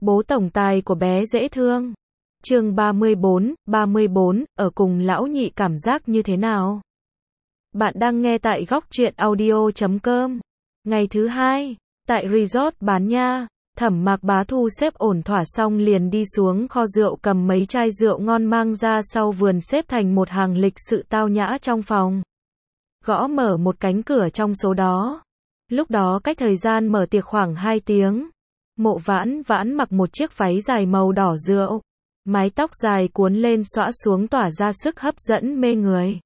Bố tổng tài của bé dễ thương. Chương 34, ở cùng lão nhị cảm giác như thế nào? Bạn đang nghe tại góc truyện audio.com. Ngày thứ hai, tại resort Bán Nha, Thẩm Mạc Bá thu xếp ổn thỏa xong liền đi xuống kho rượu cầm mấy chai rượu ngon mang ra sau vườn xếp thành một hàng lịch sự tao nhã trong phòng. Gõ mở một cánh cửa trong số đó. Lúc đó cách thời gian mở tiệc khoảng 2 tiếng. Mộ Vãn Vãn mặc một chiếc váy dài màu đỏ rượu. Mái tóc dài cuốn lên xõa xuống tỏa ra sức hấp dẫn mê người.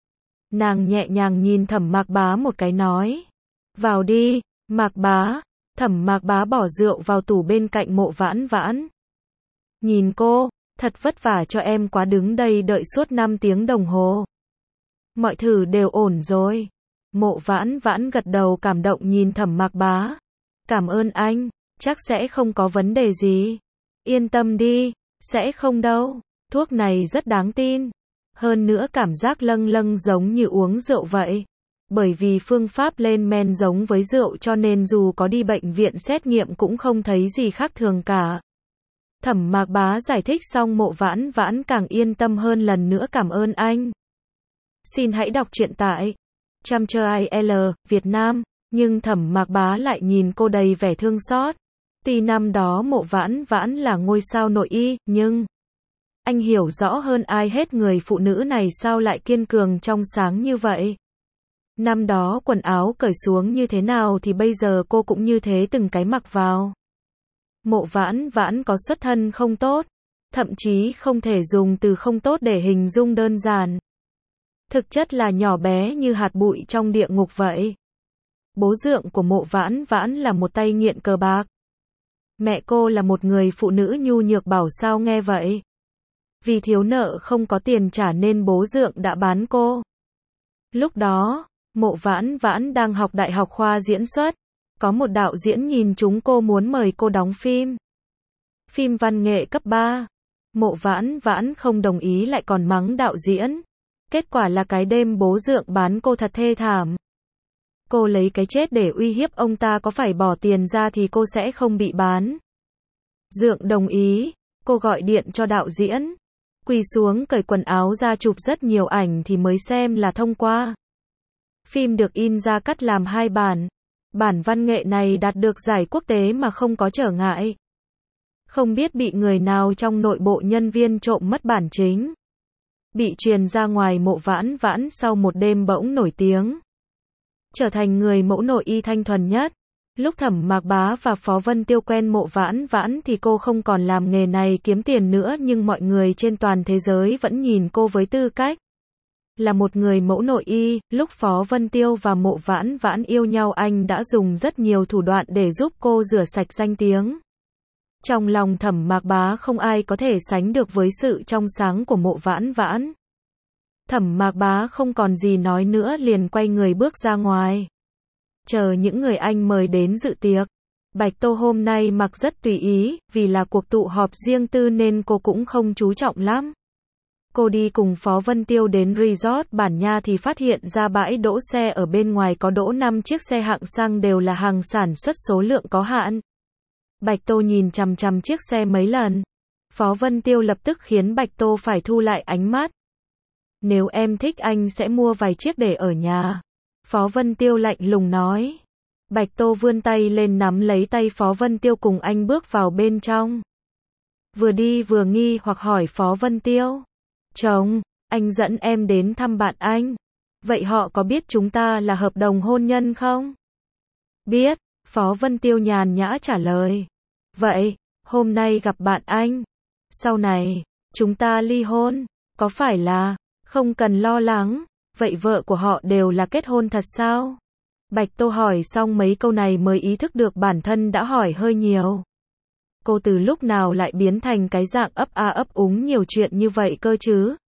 Nàng nhẹ nhàng nhìn Thẩm Mạc Bá một cái nói. Vào đi, Mạc Bá. Thẩm Mạc Bá bỏ rượu vào tủ bên cạnh Mộ Vãn Vãn. Nhìn cô, thật vất vả cho em quá, đứng đây đợi suốt 5 tiếng đồng hồ. Mọi thứ đều ổn rồi. Mộ Vãn Vãn gật đầu cảm động nhìn Thẩm Mạc Bá. Cảm ơn anh, chắc sẽ không có vấn đề gì. Yên tâm đi, sẽ không đâu, thuốc này rất đáng tin. Hơn nữa cảm giác lâng lâng giống như uống rượu vậy. Bởi vì phương pháp lên men giống với rượu cho nên dù có đi bệnh viện xét nghiệm cũng không thấy gì khác thường cả. Thẩm Mạc Bá giải thích xong Mộ Vãn Vãn càng yên tâm hơn, lần nữa cảm ơn anh. Xin hãy đọc truyện tại Chăm.il Việt Nam, nhưng Thẩm Mạc Bá lại nhìn cô đầy vẻ thương xót. Tuy năm đó Mộ Vãn Vãn là ngôi sao nội y, nhưng anh hiểu rõ hơn ai hết người phụ nữ này sao lại kiên cường trong sáng như vậy. Năm đó quần áo cởi xuống như thế nào thì bây giờ cô cũng như thế từng cái mặc vào. Mộ Vãn Vãn có xuất thân không tốt, thậm chí không thể dùng từ không tốt để hình dung đơn giản. Thực chất là nhỏ bé như hạt bụi trong địa ngục vậy. Bố dượng của Mộ Vãn Vãn là một tay nghiện cờ bạc. Mẹ cô là một người phụ nữ nhu nhược bảo sao nghe vậy. Vì thiếu nợ không có tiền trả nên bố dượng đã bán cô. Lúc đó, Mộ Vãn Vãn đang học đại học khoa diễn xuất. Có một đạo diễn nhìn chúng cô muốn mời cô đóng phim. Phim văn nghệ cấp 3. Mộ Vãn Vãn không đồng ý lại còn mắng đạo diễn. Kết quả là cái đêm bố dượng bán cô thật thê thảm. Cô lấy cái chết để uy hiếp ông ta, có phải bỏ tiền ra thì cô sẽ không bị bán. Dượng đồng ý, cô gọi điện cho đạo diễn. Quỳ xuống cởi quần áo ra chụp rất nhiều ảnh thì mới xem là thông qua. Phim được in ra cắt làm 2 bản. Bản văn nghệ này đạt được giải quốc tế mà không có trở ngại. Không biết bị người nào trong nội bộ nhân viên trộm mất bản chính. Bị truyền ra ngoài. Mộ Vãn Vãn sau một đêm bỗng nổi tiếng. Trở thành người mẫu nội y thanh thuần nhất. Lúc Thẩm Mạc Bá và Phó Vân Tiêu quen Mộ Vãn Vãn thì cô không còn làm nghề này kiếm tiền nữa, nhưng mọi người trên toàn thế giới vẫn nhìn cô với tư cách là một người mẫu nội y. Lúc Phó Vân Tiêu và Mộ Vãn Vãn yêu nhau, anh đã dùng rất nhiều thủ đoạn để giúp cô rửa sạch danh tiếng. Trong lòng Thẩm Mạc Bá không ai có thể sánh được với sự trong sáng của Mộ Vãn Vãn. Thẩm Mạc Bá không còn gì nói nữa liền quay người bước ra ngoài. Chờ những người anh mời đến dự tiệc. Bạch Tô hôm nay mặc rất tùy ý, vì là cuộc tụ họp riêng tư nên cô cũng không chú trọng lắm. Cô đi cùng Phó Vân Tiêu đến resort Bản Nha thì phát hiện ra bãi đỗ xe ở bên ngoài có đỗ 5 chiếc xe hạng sang, đều là hàng sản xuất số lượng có hạn. Bạch Tô nhìn chằm chằm chiếc xe mấy lần. Phó Vân Tiêu lập tức khiến Bạch Tô phải thu lại ánh mắt. Nếu em thích anh sẽ mua vài chiếc để ở nhà. Phó Vân Tiêu lạnh lùng nói. Bạch Tô vươn tay lên nắm lấy tay Phó Vân Tiêu cùng anh bước vào bên trong. Vừa đi vừa nghi hoặc hỏi Phó Vân Tiêu. Chồng, anh dẫn em đến thăm bạn anh. Vậy họ có biết chúng ta là hợp đồng hôn nhân không? Biết, Phó Vân Tiêu nhàn nhã trả lời. Vậy, hôm nay gặp bạn anh. Sau này, chúng ta ly hôn, có phải là, không cần lo lắng. Vậy vợ của họ đều là kết hôn thật sao? Bạch Tô hỏi xong mấy câu này mới ý thức được bản thân đã hỏi hơi nhiều. Cô từ lúc nào lại biến thành cái dạng ấp a ấp úng nhiều chuyện như vậy cơ chứ?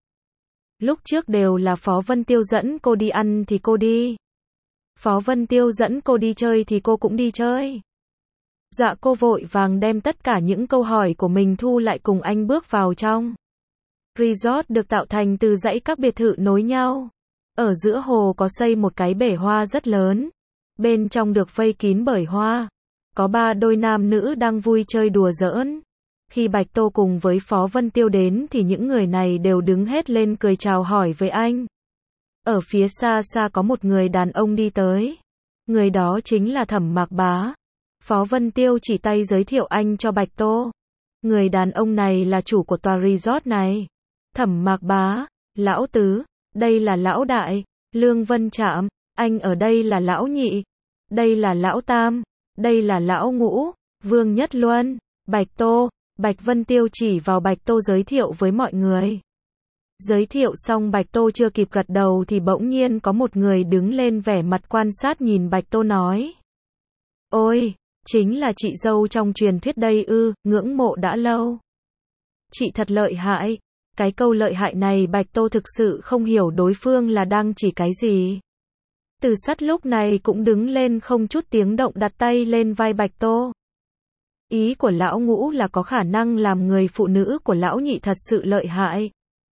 Lúc trước đều là Phó Vân Tiêu dẫn cô đi ăn thì cô đi. Phó Vân Tiêu dẫn cô đi chơi thì cô cũng đi chơi. Dạ, cô vội vàng đem tất cả những câu hỏi của mình thu lại cùng anh bước vào trong. Resort được tạo thành từ dãy các biệt thự nối nhau. Ở giữa hồ có xây một cái bể hoa rất lớn. Bên trong được vây kín bởi hoa. Có 3 đôi nam nữ đang vui chơi đùa giỡn. Khi Bạch Tô cùng với Phó Vân Tiêu đến thì những người này đều đứng hết lên cười chào hỏi với anh. Ở phía xa xa có một người đàn ông đi tới. Người đó chính là Thẩm Mạc Bá. Phó Vân Tiêu chỉ tay giới thiệu anh cho Bạch Tô. Người đàn ông này là chủ của tòa resort này. Thẩm Mạc Bá, lão tứ, đây là lão đại, Lương Vân Trạm, anh ở đây là lão nhị, đây là lão tam, đây là lão ngũ, Vương Nhất Luân, Bạch Tô. Bạch Vân Tiêu chỉ vào Bạch Tô giới thiệu với mọi người. Giới thiệu xong Bạch Tô chưa kịp gật đầu thì bỗng nhiên có một người đứng lên vẻ mặt quan sát nhìn Bạch Tô nói. Ôi, chính là chị dâu trong truyền thuyết đây ư, ngưỡng mộ đã lâu. Chị thật lợi hại. Cái câu lợi hại này Bạch Tô thực sự không hiểu đối phương là đang chỉ cái gì. Từ Sắt lúc này cũng đứng lên không chút tiếng động đặt tay lên vai Bạch Tô. Ý của lão ngũ là có khả năng làm người phụ nữ của lão nhị thật sự lợi hại.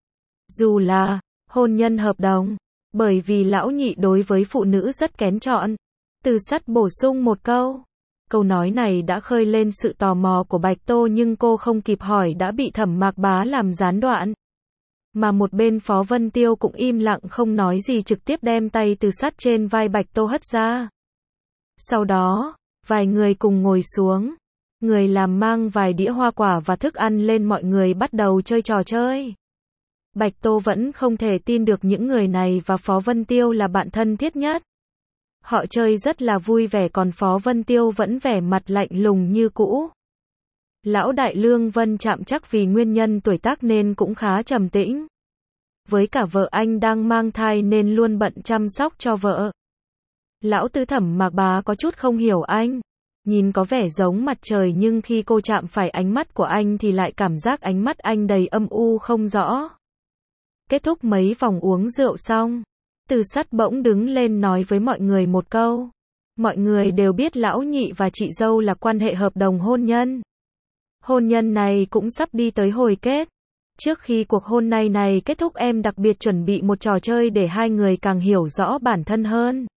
Dù là hôn nhân hợp đồng, bởi vì lão nhị đối với phụ nữ rất kén chọn. Từ Sắt bổ sung một câu. Câu nói này đã khơi lên sự tò mò của Bạch Tô nhưng cô không kịp hỏi đã bị Thẩm Mạc Bá làm gián đoạn. Mà một bên Phó Vân Tiêu cũng im lặng không nói gì trực tiếp đem tay Từ Sắt trên vai Bạch Tô hất ra. Sau đó, vài người cùng ngồi xuống. Người làm mang vài đĩa hoa quả và thức ăn lên mọi người bắt đầu chơi trò chơi. Bạch Tô vẫn không thể tin được những người này và Phó Vân Tiêu là bạn thân thiết nhất. Họ chơi rất là vui vẻ còn Phó Vân Tiêu vẫn vẻ mặt lạnh lùng như cũ. Lão đại Lương Vân Trạm chắc vì nguyên nhân tuổi tác nên cũng khá trầm tĩnh. Với cả vợ anh đang mang thai nên luôn bận chăm sóc cho vợ. Lão tứ Thẩm Mạc Bá có chút không hiểu anh. Nhìn có vẻ giống mặt trời nhưng khi cô chạm phải ánh mắt của anh thì lại cảm giác ánh mắt anh đầy âm u không rõ. Kết thúc mấy vòng uống rượu xong, Từ Sắt bỗng đứng lên nói với mọi người một câu. Mọi người đều biết lão nhị và chị dâu là quan hệ hợp đồng hôn nhân. Hôn nhân này cũng sắp đi tới hồi kết. Trước khi cuộc hôn này kết thúc em đặc biệt chuẩn bị một trò chơi để hai người càng hiểu rõ bản thân hơn.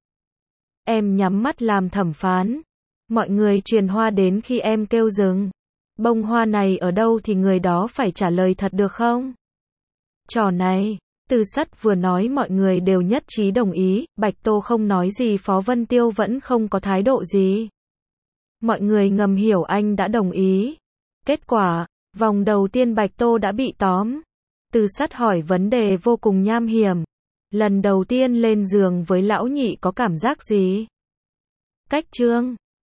Em nhắm mắt làm thẩm phán. Mọi người truyền hoa đến khi em kêu dừng. Bông hoa này ở đâu thì người đó phải trả lời thật được không? Trò này, Từ Sắt vừa nói mọi người đều nhất trí đồng ý, Bạch Tô không nói gì Phó Vân Tiêu vẫn không có thái độ gì. Mọi người ngầm hiểu anh đã đồng ý. Kết quả, vòng đầu tiên Bạch Tô đã bị tóm. Từ Sắt hỏi vấn đề vô cùng nham hiểm. Lần đầu tiên lên giường với lão nhị có cảm giác gì? Cách chương